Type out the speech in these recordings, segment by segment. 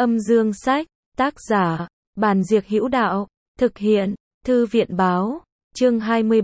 Âm dương sách, tác giả, Bàn Diệc Hữu Đạo, thực hiện, Thư viện báo, chương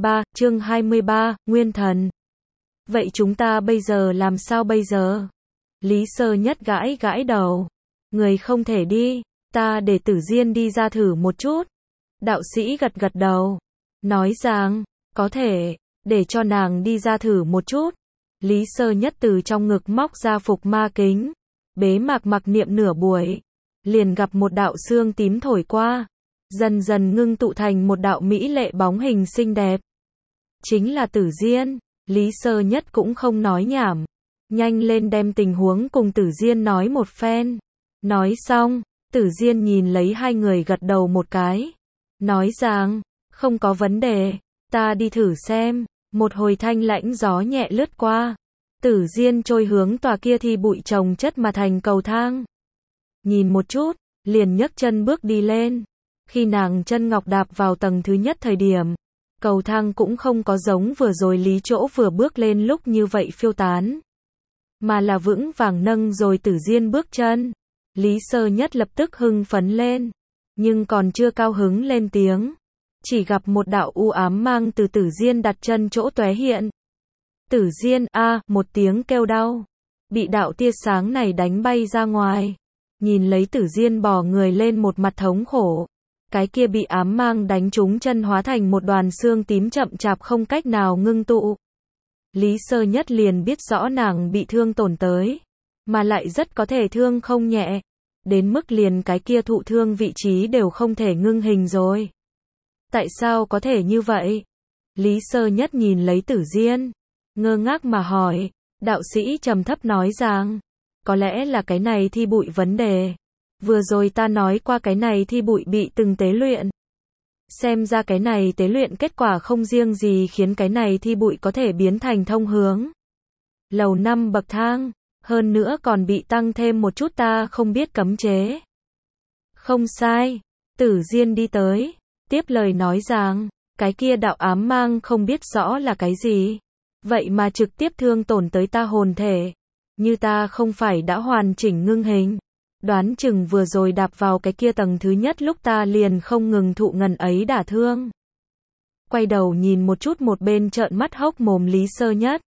23, Nguyên Thần. Vậy chúng ta bây giờ làm sao bây giờ? Lý Sơ Nhất gãi gãi đầu. Người không thể đi, ta để Tử Diên đi ra thử một chút. Đạo sĩ gật gật đầu, nói rằng, có thể, để cho nàng đi ra thử một chút. Lý Sơ Nhất từ trong ngực móc ra phục ma kính, bế mạc mặc niệm nửa buổi, liền gặp một đạo xương tím thổi qua, dần dần ngưng tụ thành một đạo mỹ lệ bóng hình xinh đẹp. Chính là Tử Diên. Lý Sơ Nhất cũng không nói nhảm, nhanh lên đem tình huống cùng Tử Diên nói một phen. Nói xong, Tử Diên nhìn lấy hai người gật đầu một cái, nói rằng, không có vấn đề, ta đi thử xem. Một hồi thanh lãnh gió nhẹ lướt qua, Tử Diên trôi hướng tòa kia thi bụi chồng chất mà thành cầu thang. Nhìn một chút, liền nhấc chân bước đi lên. Khi nàng chân ngọc đạp vào tầng thứ nhất thời điểm, cầu thang cũng không có giống vừa rồi Lý Chỗ vừa bước lên lúc như vậy phiêu tán, mà là vững vàng nâng rồi Tử Diên bước chân. Lý Sơ Nhất lập tức hưng phấn lên, nhưng còn chưa cao hứng lên tiếng, chỉ gặp một đạo u ám mang từ Tử Diên đặt chân chỗ tóe hiện. Tử Diên một tiếng kêu đau, bị đạo tia sáng này đánh bay ra ngoài. Nhìn lấy Tử Diên bò người lên một mặt thống khổ, cái kia bị ám mang đánh trúng chân hóa thành một đoàn xương tím chậm chạp không cách nào ngưng tụ. Lý Sơ Nhất liền biết rõ nàng bị thương tổn tới, mà lại rất có thể thương không nhẹ, đến mức liền cái kia thụ thương vị trí đều không thể ngưng hình rồi. Tại sao có thể như vậy? Lý Sơ Nhất nhìn lấy Tử Diên, ngơ ngác mà hỏi. Đạo sĩ trầm thấp nói rằng, có lẽ là cái này thi bụi vấn đề. Vừa rồi ta nói qua cái này thi bụi bị từng tế luyện. Xem ra cái này tế luyện kết quả không riêng gì khiến cái này thi bụi có thể biến thành thông hướng lầu 5 bậc thang, hơn nữa còn bị tăng thêm một chút ta không biết cấm chế. Không sai, Tử Diên đi tới, tiếp lời nói rằng, cái kia đạo ám mang không biết rõ là cái gì, vậy mà trực tiếp thương tổn tới ta hồn thể. Như ta không phải đã hoàn chỉnh ngưng hình, đoán chừng vừa rồi đạp vào cái kia tầng thứ nhất lúc ta liền không ngừng thụ ngần ấy đả thương. Quay đầu nhìn một chút một bên trợn mắt hốc mồm Lý Sơ Nhất,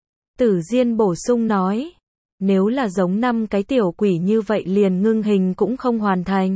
Tử Diên bổ sung nói, nếu là giống 5 cái tiểu quỷ như vậy liền ngưng hình cũng không hoàn thành,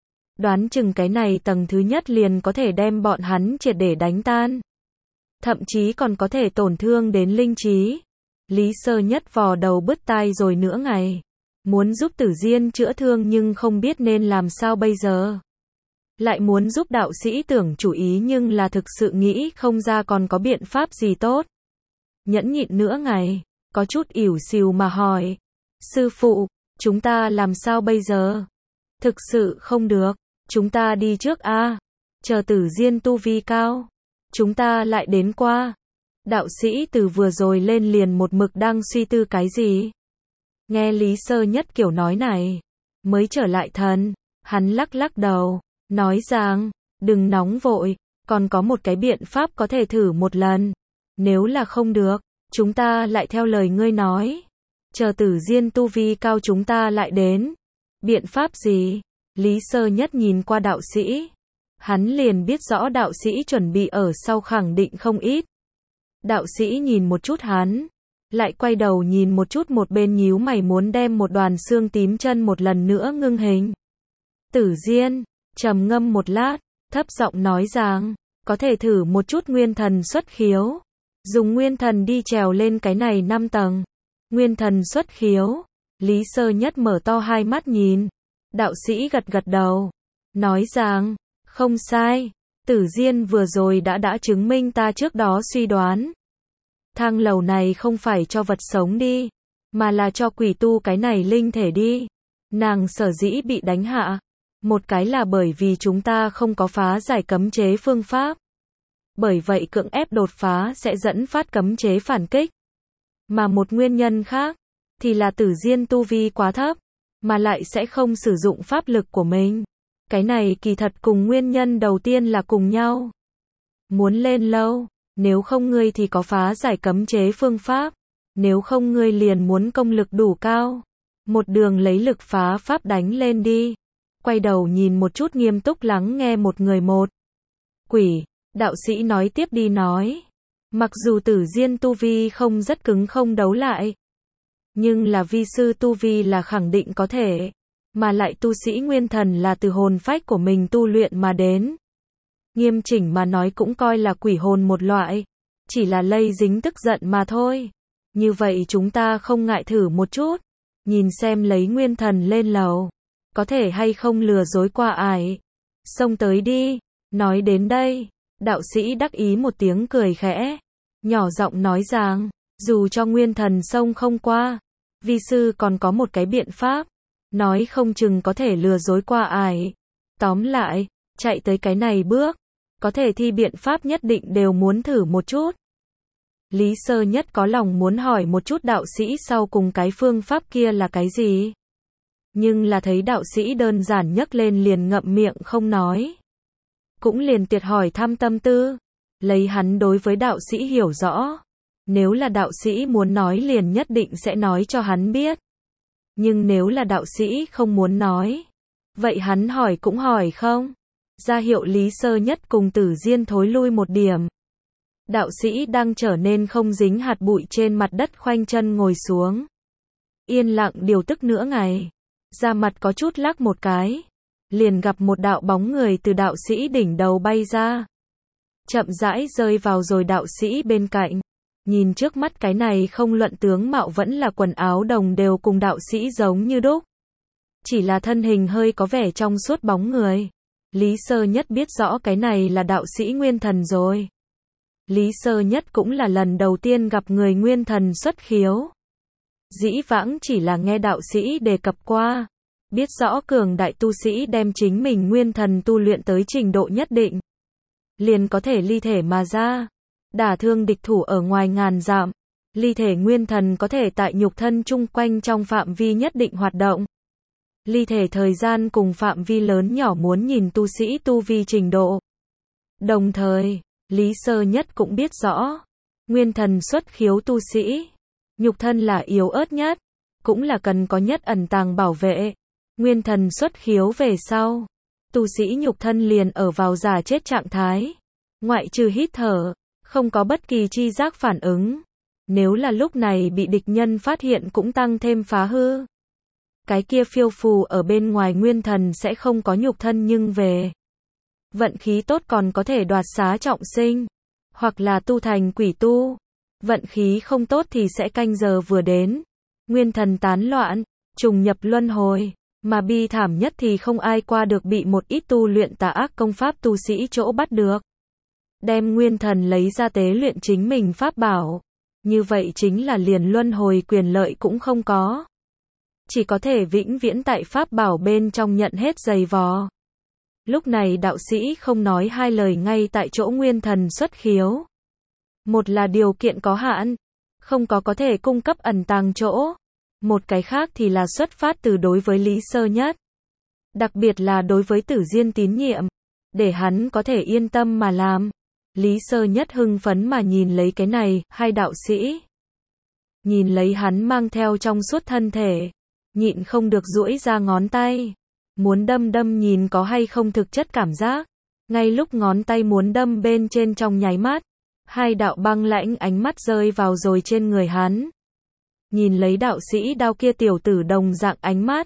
đoán chừng cái này tầng thứ nhất liền có thể đem bọn hắn triệt để đánh tan, thậm chí còn có thể tổn thương đến linh trí. Lý Sơ Nhất vò đầu bứt tai rồi nửa ngày, muốn giúp Tử Diên chữa thương nhưng không biết nên làm sao bây giờ. Lại muốn giúp đạo sĩ tưởng chủ ý nhưng là thực sự nghĩ không ra còn có biện pháp gì tốt. Nhẫn nhịn nửa ngày, có chút ỉu xìu mà hỏi, sư phụ, chúng ta làm sao bây giờ? Thực sự không được, chúng ta đi trước chờ Tử Diên tu vi cao, chúng ta lại đến qua. Đạo sĩ từ vừa rồi lên liền một mực đang suy tư cái gì. Nghe Lý Sơ Nhất kiểu nói này, mới trở lại thần, hắn lắc lắc đầu, nói rằng, đừng nóng vội, còn có một cái biện pháp có thể thử một lần. Nếu là không được, chúng ta lại theo lời ngươi nói, chờ Tử Diên tu vi cao chúng ta lại đến. Biện pháp gì? Lý Sơ Nhất nhìn qua đạo sĩ, hắn liền biết rõ đạo sĩ chuẩn bị ở sau khẳng định không ít. Đạo sĩ nhìn một chút hắn, lại quay đầu nhìn một chút một bên nhíu mày muốn đem một đoàn xương tím chân một lần nữa ngưng hình. Tử Diên, trầm ngâm một lát, thấp giọng nói rằng, có thể thử một chút nguyên thần xuất khiếu. Dùng nguyên thần đi trèo lên cái này 5 tầng. Nguyên thần xuất khiếu. Lý Sơ Nhất mở to hai mắt nhìn. Đạo sĩ gật gật đầu, nói rằng, không sai. Tử Diên vừa rồi đã chứng minh ta trước đó suy đoán. Thang lầu này không phải cho vật sống đi, mà là cho quỷ tu cái này linh thể đi. Nàng sở dĩ bị đánh hạ, một cái là bởi vì chúng ta không có phá giải cấm chế phương pháp. Bởi vậy cưỡng ép đột phá sẽ dẫn phát cấm chế phản kích. Mà một nguyên nhân khác, thì là Tử Diên tu vi quá thấp, mà lại sẽ không sử dụng pháp lực của mình. Cái này kỳ thật cùng nguyên nhân đầu tiên là cùng nhau. Muốn lên lâu, nếu không ngươi thì có phá giải cấm chế phương pháp, nếu không ngươi liền muốn công lực đủ cao. Một đường lấy lực phá pháp đánh lên đi. Quay đầu nhìn một chút nghiêm túc lắng nghe một người một. Quỷ, đạo sĩ nói tiếp đi nói. Mặc dù Tử Diên tu vi không rất cứng không đấu lại. Nhưng là vi sư tu vi là khẳng định có thể. Mà lại tu sĩ nguyên thần là từ hồn phách của mình tu luyện mà đến. Nghiêm chỉnh mà nói cũng coi là quỷ hồn một loại. Chỉ là lây dính tức giận mà thôi. Như vậy chúng ta không ngại thử một chút. Nhìn xem lấy nguyên thần lên lầu. Có thể hay không lừa dối qua ải. Xông tới đi. Nói đến đây. Đạo sĩ đắc ý một tiếng cười khẽ. Nhỏ giọng nói rằng. Dù cho nguyên thần xông không qua. Vi sư còn có một cái biện pháp. Nói không chừng có thể lừa dối qua ải. Tóm lại. Chạy tới cái này bước. Có thể thi biện pháp nhất định đều muốn thử một chút. Lý Sơ Nhất có lòng muốn hỏi một chút đạo sĩ sau cùng cái phương pháp kia là cái gì. Nhưng là thấy đạo sĩ đơn giản nhấc lên liền ngậm miệng không nói. Cũng liền tiệt hỏi thăm tâm tư. Lấy hắn đối với đạo sĩ hiểu rõ. Nếu là đạo sĩ muốn nói liền nhất định sẽ nói cho hắn biết. Nhưng nếu là đạo sĩ không muốn nói. Vậy hắn hỏi cũng hỏi không. Ra hiệu Lý Sơ Nhất cùng Tử Diên thối lui một điểm. Đạo sĩ đang trở nên không dính hạt bụi trên mặt đất khoanh chân ngồi xuống. Yên lặng điều tức nửa ngày. Da mặt có chút lắc một cái. Liền gặp một đạo bóng người từ đạo sĩ đỉnh đầu bay ra. Chậm rãi rơi vào rồi đạo sĩ bên cạnh. Nhìn trước mắt cái này không luận tướng mạo vẫn là quần áo đồng đều cùng đạo sĩ giống như đúc. Chỉ là thân hình hơi có vẻ trong suốt bóng người. Lý Sơ Nhất biết rõ cái này là đạo sĩ nguyên thần rồi. Lý Sơ Nhất cũng là lần đầu tiên gặp người nguyên thần xuất khiếu. Dĩ vãng chỉ là nghe đạo sĩ đề cập qua. Biết rõ cường đại tu sĩ đem chính mình nguyên thần tu luyện tới trình độ nhất định. Liền có thể ly thể mà ra. Đả thương địch thủ ở ngoài ngàn dặm. Ly thể nguyên thần có thể tại nhục thân chung quanh trong phạm vi nhất định hoạt động. Ly thể thời gian cùng phạm vi lớn nhỏ muốn nhìn tu sĩ tu vi trình độ. Đồng thời, Lý Sơ Nhất cũng biết rõ, nguyên thần xuất khiếu tu sĩ, nhục thân là yếu ớt nhất, cũng là cần có nhất ẩn tàng bảo vệ. Nguyên thần xuất khiếu về sau, tu sĩ nhục thân liền ở vào giả chết trạng thái, ngoại trừ hít thở, không có bất kỳ chi giác phản ứng. Nếu là lúc này bị địch nhân phát hiện cũng tăng thêm phá hư. Cái kia phiêu phù ở bên ngoài nguyên thần sẽ không có nhục thân nhưng về. Vận khí tốt còn có thể đoạt xá trọng sinh. Hoặc là tu thành quỷ tu. Vận khí không tốt thì sẽ canh giờ vừa đến. Nguyên thần tán loạn, trùng nhập luân hồi. Mà bi thảm nhất thì không ai qua được bị một ít tu luyện tà ác công pháp tu sĩ chỗ bắt được. Đem nguyên thần lấy ra tế luyện chính mình pháp bảo. Như vậy chính là liền luân hồi quyền lợi cũng không có. Chỉ có thể vĩnh viễn tại pháp bảo bên trong nhận hết giày vò. Lúc này đạo sĩ không nói hai lời ngay tại chỗ nguyên thần xuất khiếu. Một là điều kiện có hạn, không có thể cung cấp ẩn tàng chỗ. Một cái khác thì là xuất phát từ đối với Lý Sơ Nhất. Đặc biệt là đối với Tử Diên tín nhiệm. Để hắn có thể yên tâm mà làm. Lý Sơ Nhất hưng phấn mà nhìn lấy cái này, hai đạo sĩ. Nhìn lấy hắn mang theo trong suốt thân thể. Nhịn không được duỗi ra ngón tay. Muốn đâm nhìn có hay không thực chất cảm giác. Ngay lúc ngón tay muốn đâm bên trên trong nháy mắt. Hai đạo băng lãnh ánh mắt rơi vào rồi trên người hắn. Nhìn lấy đạo sĩ đao kia tiểu tử đồng dạng ánh mắt.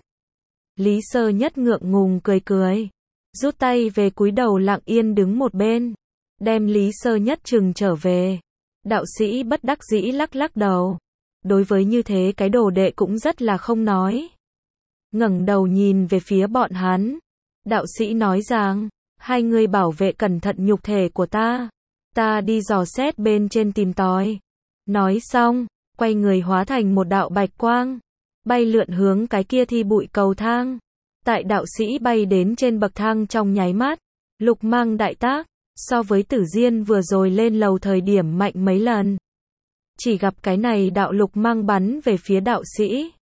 Lý Sơ Nhất ngượng ngùng cười. Rút tay về cúi đầu lặng yên đứng một bên. Đem Lý Sơ Nhất trừng trở về. Đạo sĩ bất đắc dĩ lắc đầu. Đối với như thế cái đồ đệ cũng rất là không nói. Ngẩng đầu nhìn về phía bọn hắn. Đạo sĩ nói rằng, hai người bảo vệ cẩn thận nhục thể của ta. Ta đi dò xét bên trên tìm tòi. Nói xong, quay người hóa thành một đạo bạch quang. Bay lượn hướng cái kia thi bụi cầu thang. Tại đạo sĩ bay đến trên bậc thang trong nháy mắt. Lục mang đại tác. So với Tử Diên vừa rồi lên lầu thời điểm mạnh mấy lần. Chỉ gặp cái này đạo lục mang bắn về phía đạo sĩ.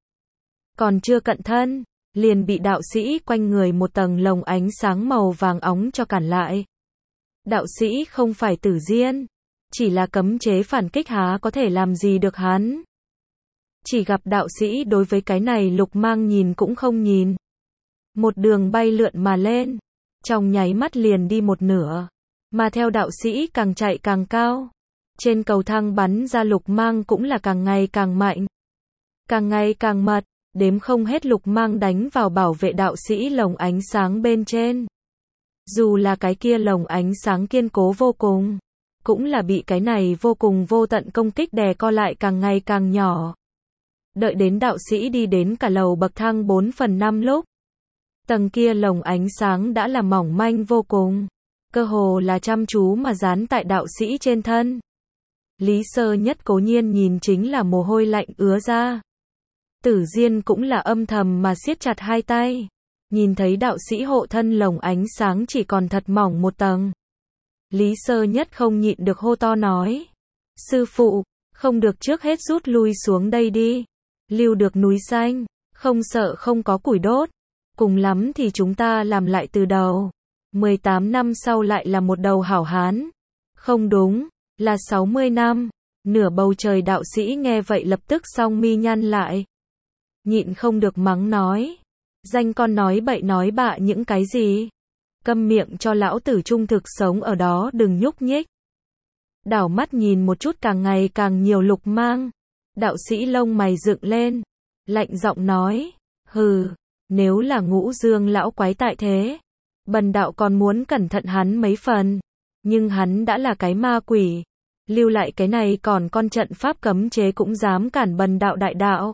Còn chưa cận thân, liền bị đạo sĩ quanh người một tầng lồng ánh sáng màu vàng óng cho cản lại. Đạo sĩ không phải Tử Diên, chỉ là cấm chế phản kích há có thể làm gì được hắn. Chỉ gặp đạo sĩ đối với cái này lục mang nhìn cũng không nhìn. Một đường bay lượn mà lên. Trong nháy mắt liền đi một nửa. Mà theo đạo sĩ càng chạy càng cao. Trên cầu thang bắn ra lục mang cũng là càng ngày càng mạnh. Càng ngày càng mật. Đếm không hết lục mang đánh vào bảo vệ đạo sĩ lồng ánh sáng bên trên. Dù là cái kia lồng ánh sáng kiên cố vô cùng. Cũng là bị cái này vô cùng vô tận công kích đè co lại càng ngày càng nhỏ. Đợi đến đạo sĩ đi đến cả lầu bậc thang 4/5 lúc. Tầng kia lồng ánh sáng đã là mỏng manh vô cùng. Cơ hồ là chăm chú mà dán tại đạo sĩ trên thân. Lý Sơ Nhất cố nhiên nhìn chính là mồ hôi lạnh ứa ra. Tử Diên cũng là âm thầm mà siết chặt hai tay. Nhìn thấy đạo sĩ hộ thân lồng ánh sáng chỉ còn thật mỏng một tầng. Lý Sơ Nhất không nhịn được hô to nói. Sư phụ, không được trước hết rút lui xuống đây đi. Lưu được núi xanh, không sợ không có củi đốt. Cùng lắm thì chúng ta làm lại từ đầu. 18 năm sau lại là một đầu hảo hán. Không đúng, là 60 năm. Nửa bầu trời đạo sĩ nghe vậy lập tức song mi nhăn lại. Nhịn không được mắng nói. Danh con nói bậy nói bạ những cái gì? Câm miệng cho lão tử trung thực sống ở đó đừng nhúc nhích. Đảo mắt nhìn một chút càng ngày càng nhiều lục mang. Đạo sĩ lông mày dựng lên. Lạnh giọng nói. Hừ, nếu là Ngũ Dương lão quái tại thế. Bần đạo còn muốn cẩn thận hắn mấy phần. Nhưng hắn đã là cái ma quỷ. Lưu lại cái này còn con trận pháp cấm chế cũng dám cản bần đạo đại đạo.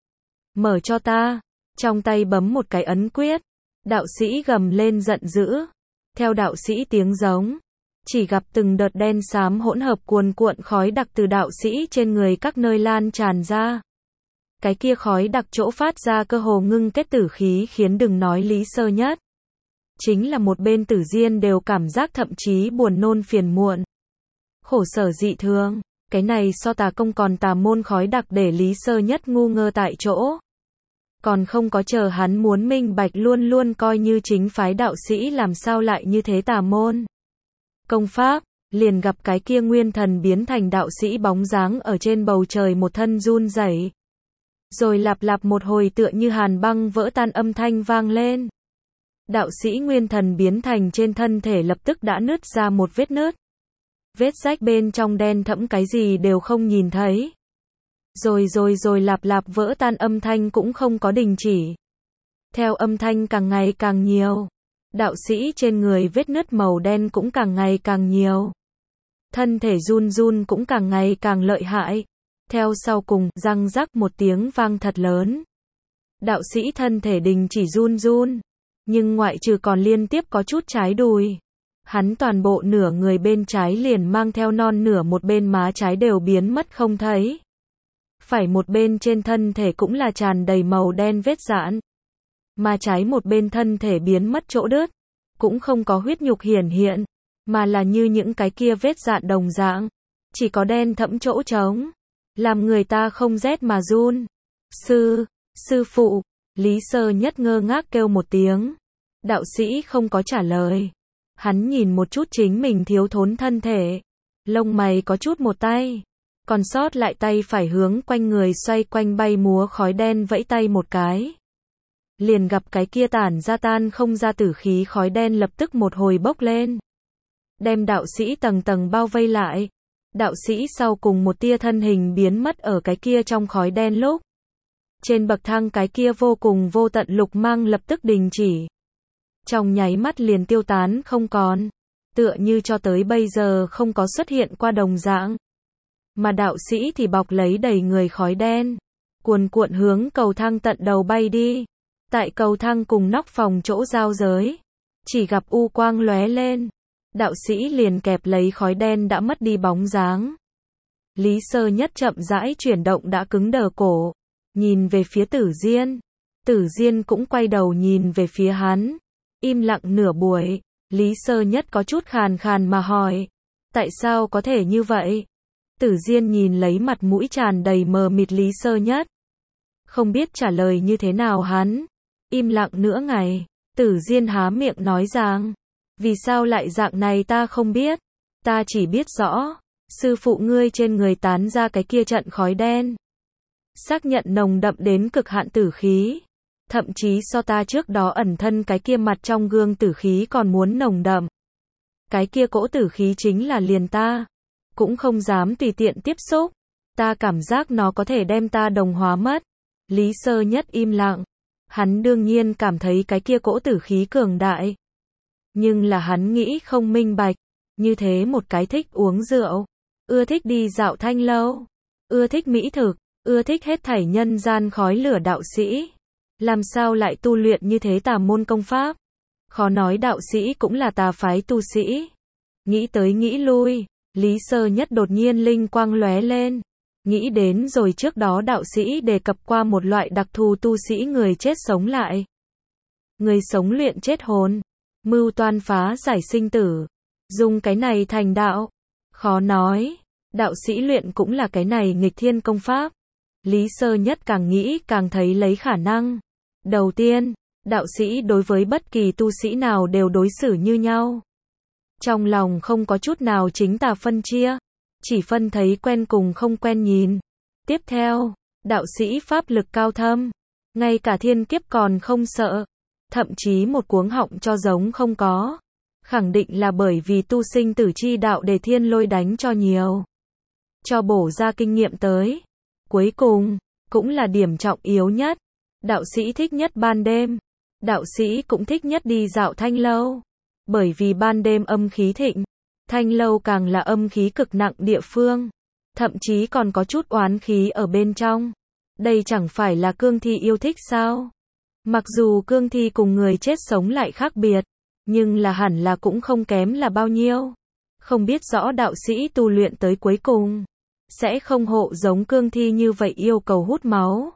Mở cho ta. Trong tay bấm một cái ấn quyết. Đạo sĩ gầm lên giận dữ. Theo đạo sĩ tiếng giống. Chỉ gặp từng đợt đen xám hỗn hợp cuồn cuộn khói đặc từ đạo sĩ trên người các nơi lan tràn ra. Cái kia khói đặc chỗ phát ra cơ hồ ngưng kết tử khí khiến đừng nói Lý Sơ Nhất. Chính là một bên Tử Diên đều cảm giác thậm chí buồn nôn phiền muộn. Khổ sở dị thường. Cái này so tà công còn tà môn khói đặc để Lý Sơ Nhất ngu ngơ tại chỗ. Còn không có chờ hắn muốn minh bạch luôn luôn coi như chính phái đạo sĩ làm sao lại như thế tà môn. Công pháp, liền gặp cái kia nguyên thần biến thành đạo sĩ bóng dáng ở trên bầu trời một thân run rẩy. Rồi lạp lạp một hồi tựa như hàn băng vỡ tan âm thanh vang lên. Đạo sĩ nguyên thần biến thành trên thân thể lập tức đã nứt ra một vết nứt. Vết rách bên trong đen thẫm cái gì đều không nhìn thấy. Rồi lạp lạp vỡ tan âm thanh cũng không có đình chỉ. Theo âm thanh càng ngày càng nhiều. Đạo sĩ trên người vết nứt màu đen cũng càng ngày càng nhiều. Thân thể run run cũng càng ngày càng lợi hại. Theo sau cùng, răng rắc một tiếng vang thật lớn. Đạo sĩ thân thể đình chỉ run run. Nhưng ngoại trừ còn liên tiếp có chút trái đùi. Hắn toàn bộ nửa người bên trái liền mang theo non nửa một bên má trái đều biến mất không thấy. Phải một bên trên thân thể cũng là tràn đầy màu đen vết rạn. Mà trái một bên thân thể biến mất chỗ đứt. Cũng không có huyết nhục hiển hiện. Mà là như những cái kia vết rạn đồng dạng. Chỉ có đen thẫm chỗ trống. Làm người ta không rét mà run. Sư phụ, Lý Sơ Nhất ngơ ngác kêu một tiếng. Đạo sĩ không có trả lời. Hắn nhìn một chút chính mình thiếu thốn thân thể. Lông mày có chút một tay. Còn sót lại tay phải hướng quanh người xoay quanh bay múa khói đen vẫy tay một cái. Liền gặp cái kia tản ra tan không ra tử khí khói đen lập tức một hồi bốc lên. Đem đạo sĩ tầng tầng bao vây lại. Đạo sĩ sau cùng một tia thân hình biến mất ở cái kia trong khói đen lúc. Trên bậc thang cái kia vô cùng vô tận lục mang lập tức đình chỉ. Trong nháy mắt liền tiêu tán không còn. Tựa như cho tới bây giờ không có xuất hiện qua đồng dạng. Mà đạo sĩ thì bọc lấy đầy người khói đen. Cuồn cuộn hướng cầu thang tận đầu bay đi. Tại cầu thang cùng nóc phòng chỗ giao giới. Chỉ gặp u quang lóe lên. Đạo sĩ liền kẹp lấy khói đen đã mất đi bóng dáng. Lý Sơ Nhất chậm rãi chuyển động đã cứng đờ cổ. Nhìn về phía Tử Diên. Tử Diên cũng quay đầu nhìn về phía hắn. Im lặng nửa buổi. Lý Sơ Nhất có chút khàn khàn mà hỏi. Tại sao có thể như vậy? Tử Diên nhìn lấy mặt mũi tràn đầy mờ mịt Lý Sơ Nhất. Không biết trả lời như thế nào hắn. Im lặng nửa ngày. Tử Diên há miệng nói rằng. Vì sao lại dạng này ta không biết. Ta chỉ biết rõ. Sư phụ ngươi trên người tán ra cái kia trận khói đen. xác nhận nồng đậm đến cực hạn tử khí. Thậm chí so ta trước đó ẩn thân cái kia mặt trong gương tử khí còn muốn nồng đậm. Cái kia cỗ tử khí chính là liền ta. Cũng không dám tùy tiện tiếp xúc. Ta cảm giác nó có thể đem ta đồng hóa mất. Lý Sơ Nhất im lặng. Hắn đương nhiên cảm thấy cái kia cỗ tử khí cường đại. Nhưng là hắn nghĩ không minh bạch. Như thế một cái thích uống rượu, ưa thích đi dạo thanh lâu, ưa thích mỹ thực, ưa thích hết thảy nhân gian khói lửa đạo sĩ. Làm sao lại tu luyện như thế tà môn công pháp? Khó nói đạo sĩ cũng là tà phái tu sĩ. Nghĩ tới nghĩ lui, Lý Sơ Nhất đột nhiên linh quang lóe lên. Nghĩ đến rồi trước đó đạo sĩ đề cập qua một loại đặc thù tu sĩ người chết sống lại. Người sống luyện chết hồn, mưu toan phá giải sinh tử. Dùng cái này thành đạo. Khó nói. Đạo sĩ luyện cũng là cái này nghịch thiên công pháp. Lý Sơ Nhất càng nghĩ càng thấy lấy khả năng. Đầu tiên, đạo sĩ đối với bất kỳ tu sĩ nào đều đối xử như nhau. Trong lòng không có chút nào chính tà phân chia. Chỉ phân thấy quen cùng không quen nhìn. Tiếp theo, đạo sĩ pháp lực cao thâm. Ngay cả thiên kiếp còn không sợ. Thậm chí một cuống họng cho giống không có. Khẳng định là bởi vì tu sinh tử chi đạo để thiên lôi đánh cho nhiều. Cho bổ ra kinh nghiệm tới. Cuối cùng, cũng là điểm trọng yếu nhất. Đạo sĩ thích nhất ban đêm. Đạo sĩ cũng thích nhất đi dạo thanh lâu. Bởi vì ban đêm âm khí thịnh. Thanh lâu càng là âm khí cực nặng địa phương. Thậm chí còn có chút oán khí ở bên trong. Đây chẳng phải là cương thi yêu thích sao? Mặc dù cương thi cùng người chết sống lại khác biệt. Nhưng là hẳn là cũng không kém là bao nhiêu. Không biết rõ đạo sĩ tu luyện tới cuối cùng. Sẽ không hộ giống cương thi như vậy yêu cầu hút máu.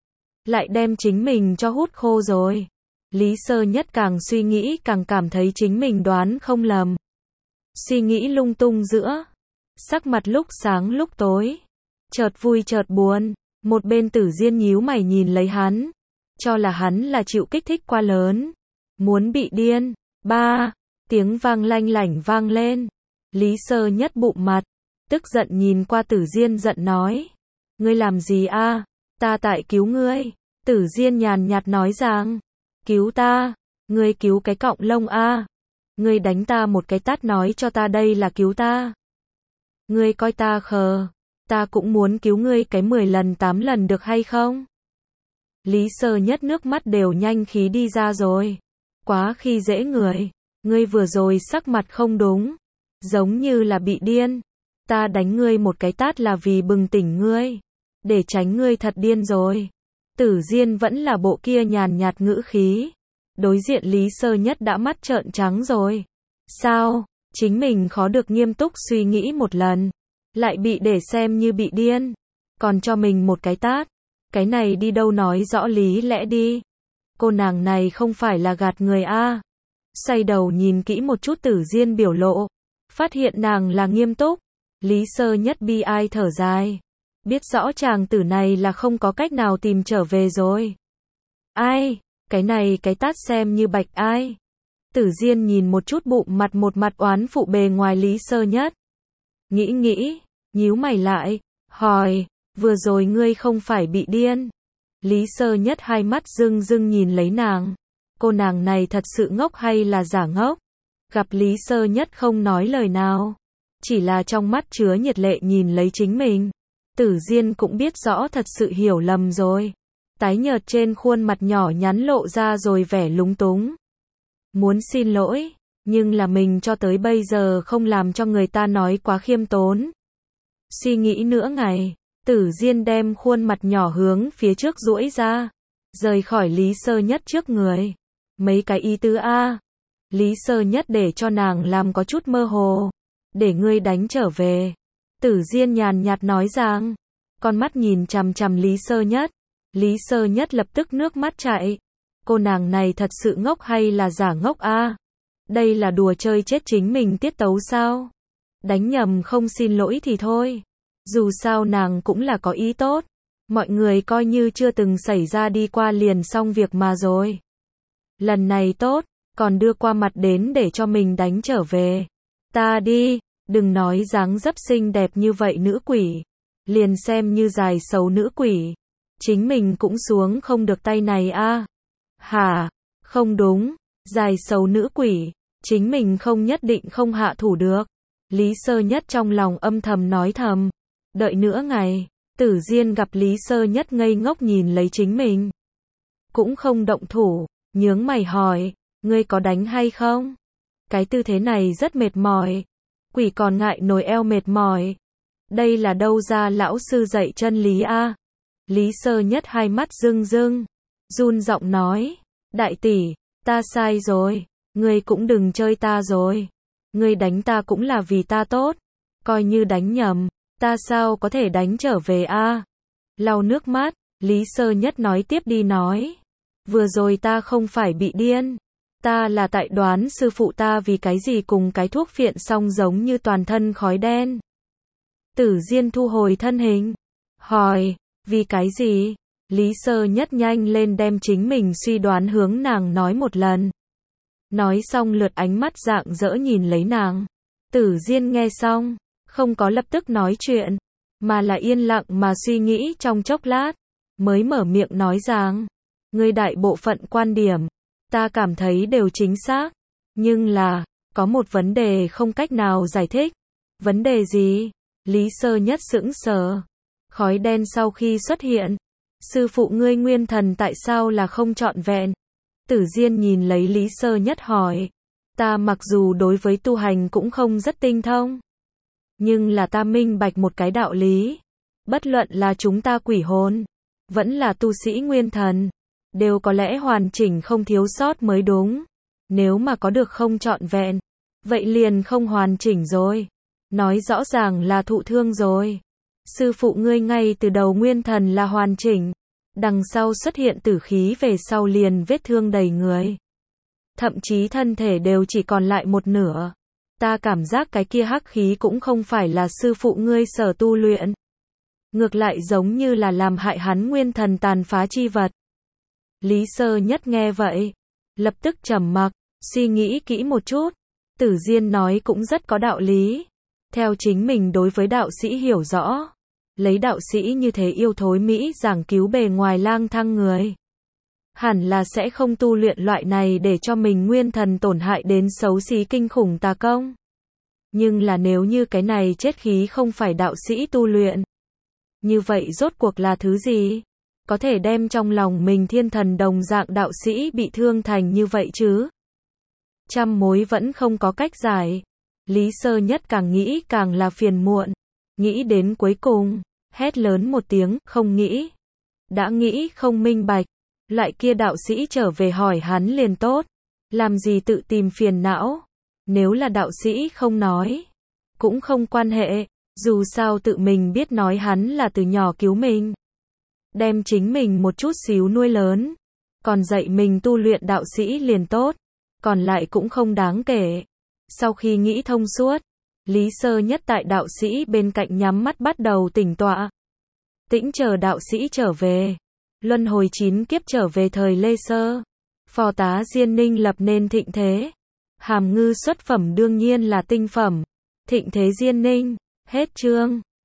Lại đem chính mình cho hút khô rồi. Lý Sơ Nhất càng suy nghĩ càng cảm thấy chính mình đoán không lầm. Suy nghĩ lung tung giữa. Sắc mặt lúc sáng lúc tối. Chợt vui chợt buồn. Một bên Tử Diên nhíu mày nhìn lấy hắn. Cho là hắn là chịu kích thích quá lớn. Muốn bị điên. Ba, tiếng vang lanh lảnh vang lên. Lý Sơ Nhất bụng mặt, tức giận nhìn qua Tử Diên giận nói. Ngươi làm gì a? Ta tại cứu ngươi. Tử Diên nhàn nhạt nói rằng. Cứu ta? Ngươi cứu cái cọng lông a? Ngươi đánh ta một cái tát nói cho ta đây là cứu ta. Ngươi coi ta khờ. Ta cũng muốn cứu ngươi cái 10 lần 8 lần được hay không? Lý Sơ Nhất nước mắt đều nhanh khí đi ra rồi. Quá khi dễ người. Ngươi vừa rồi sắc mặt không đúng. Giống như là bị điên. Ta đánh ngươi một cái tát là vì bừng tỉnh ngươi. Để tránh ngươi thật điên rồi. Tử Diên vẫn là bộ kia nhàn nhạt ngữ khí. Đối diện Lý Sơ Nhất đã mắt trợn trắng rồi. Sao? Chính mình khó được nghiêm túc suy nghĩ một lần. Lại bị để xem như bị điên. Còn cho mình một cái tát. Cái này đi đâu nói rõ lý lẽ đi. Cô nàng này không phải là gạt người a. Xoay đầu nhìn kỹ một chút Tử Diên biểu lộ. Phát hiện nàng là nghiêm túc. Lý Sơ Nhất bi ai thở dài. Biết rõ chàng tử này là không có cách nào tìm trở về rồi. Ai? Cái này cái tát xem như bạch ai? Tử Diên nhìn một chút bụng mặt một mặt oán phụ bề ngoài Lý Sơ Nhất. Nghĩ, nhíu mày lại, hỏi, vừa rồi ngươi không phải bị điên. Lý Sơ Nhất hai mắt rưng rưng nhìn lấy nàng. Cô nàng này thật sự ngốc hay là giả ngốc? Gặp Lý Sơ Nhất không nói lời nào. Chỉ là trong mắt chứa nhiệt lệ nhìn lấy chính mình. Tử Diên cũng biết rõ thật sự hiểu lầm rồi. Tái nhợt trên khuôn mặt nhỏ nhắn lộ ra rồi vẻ lúng túng. Muốn xin lỗi, nhưng là mình cho tới bây giờ không làm cho người ta nói quá khiêm tốn. Suy nghĩ nửa ngày, Tử Diên đem khuôn mặt nhỏ hướng phía trước duỗi ra, rời khỏi Lý Sơ Nhất trước người. Mấy cái ý tứ a? Lý Sơ Nhất để cho nàng làm có chút mơ hồ. Để ngươi đánh trở về. Tử Diên nhàn nhạt nói rằng. Con mắt nhìn chằm chằm Lý Sơ Nhất. Lý Sơ Nhất lập tức nước mắt chảy. Cô nàng này thật sự ngốc hay là giả ngốc a? Đây là đùa chơi chết chính mình tiết tấu sao? Đánh nhầm không xin lỗi thì thôi. Dù sao nàng cũng là có ý tốt. Mọi người coi như chưa từng xảy ra đi qua liền xong việc mà rồi. Lần này tốt, còn đưa qua mặt đến để cho mình đánh trở về. Ta đi, đừng nói dáng dấp xinh đẹp như vậy nữ quỷ. Liền xem như dài xấu nữ quỷ. chính mình cũng xuống không được tay này a. Hả? Không đúng, dài xấu nữ quỷ, chính mình không nhất định không hạ thủ được. Lý Sơ Nhất trong lòng âm thầm nói thầm. Đợi nửa ngày, Tử Diên gặp Lý Sơ Nhất ngây ngốc nhìn lấy chính mình. Cũng không động thủ, nhướng mày hỏi, ngươi có đánh hay không? Cái tư thế này rất mệt mỏi. Quỷ còn ngại nồi eo mệt mỏi. Đây là đâu ra lão sư dạy chân lý a? Lý Sơ Nhất hai mắt rưng rưng, run giọng nói, đại tỷ, ta sai rồi, ngươi cũng đừng chơi ta rồi. Ngươi đánh ta cũng là vì ta tốt, coi như đánh nhầm, ta sao có thể đánh trở về a? Lau nước mắt, Lý Sơ Nhất nói tiếp đi nói, vừa rồi ta không phải bị điên, ta là tại đoán sư phụ ta vì cái gì cùng cái thuốc phiện xong giống như toàn thân khói đen. Tử Diên thu hồi thân hình, hỏi, vì cái gì? Lý Sơ Nhất nhanh lên đem chính mình suy đoán hướng nàng nói một lần. Nói xong lượt ánh mắt rạng rỡ nhìn lấy nàng. Tử Diên nghe xong, không có lập tức nói chuyện, mà là yên lặng mà suy nghĩ trong chốc lát, mới mở miệng nói rằng, ngươi đại bộ phận quan điểm, ta cảm thấy đều chính xác, nhưng là, có một vấn đề không cách nào giải thích. Vấn đề gì? Lý Sơ Nhất sững sờ. Khói đen sau khi xuất hiện, sư phụ ngươi nguyên thần tại sao là không trọn vẹn? Tử Diên nhìn lấy Lý Sơ Nhất hỏi, ta mặc dù đối với tu hành cũng không rất tinh thông, nhưng là ta minh bạch một cái đạo lý, bất luận là chúng ta quỷ hồn, vẫn là tu sĩ nguyên thần, đều có lẽ hoàn chỉnh không thiếu sót mới đúng. Nếu mà có được không trọn vẹn, vậy liền không hoàn chỉnh rồi. Nói rõ ràng là thụ thương rồi. Sư phụ ngươi ngay từ đầu nguyên thần là hoàn chỉnh, đằng sau xuất hiện tử khí về sau liền vết thương đầy người. Thậm chí thân thể đều chỉ còn lại một nửa. Ta cảm giác cái kia hắc khí cũng không phải là sư phụ ngươi sở tu luyện. Ngược lại giống như là làm hại hắn nguyên thần tàn phá chi vật. Lý Sơ Nhất nghe vậy, lập tức trầm mặc, suy nghĩ kỹ một chút. Tử Diên nói cũng rất có đạo lý. Theo chính mình đối với đạo sĩ hiểu rõ, lấy đạo sĩ như thế yêu thối mỹ giảng cứu bề ngoài lang thang người, hẳn là sẽ không tu luyện loại này để cho mình nguyên thần tổn hại đến xấu xí kinh khủng tà công. Nhưng là nếu như cái này chết khí không phải đạo sĩ tu luyện, như vậy rốt cuộc là thứ gì? Có thể đem trong lòng mình thiên thần đồng dạng đạo sĩ bị thương thành như vậy chứ? Trăm mối vẫn không có cách giải. Lý Sơ Nhất càng nghĩ càng là phiền muộn. Nghĩ đến cuối cùng, hét lớn một tiếng, không nghĩ. Đã nghĩ không minh bạch, loại kia đạo sĩ trở về hỏi hắn liền tốt. Làm gì tự tìm phiền não? Nếu là đạo sĩ không nói, cũng không quan hệ, dù sao tự mình biết nói hắn là từ nhỏ cứu mình. Đem chính mình một chút xíu nuôi lớn, còn dạy mình tu luyện đạo sĩ liền tốt, còn lại cũng không đáng kể. Sau khi nghĩ thông suốt, Lý Sơ Nhất tại đạo sĩ bên cạnh nhắm mắt bắt đầu tĩnh tọa. Tĩnh chờ đạo sĩ trở về. Luân hồi 9 kiếp trở về thời Lê Sơ. Phò tá Diên Ninh lập nên thịnh thế. Hàm ngư xuất phẩm đương nhiên là tinh phẩm. Thịnh thế Diên Ninh. Hết chương.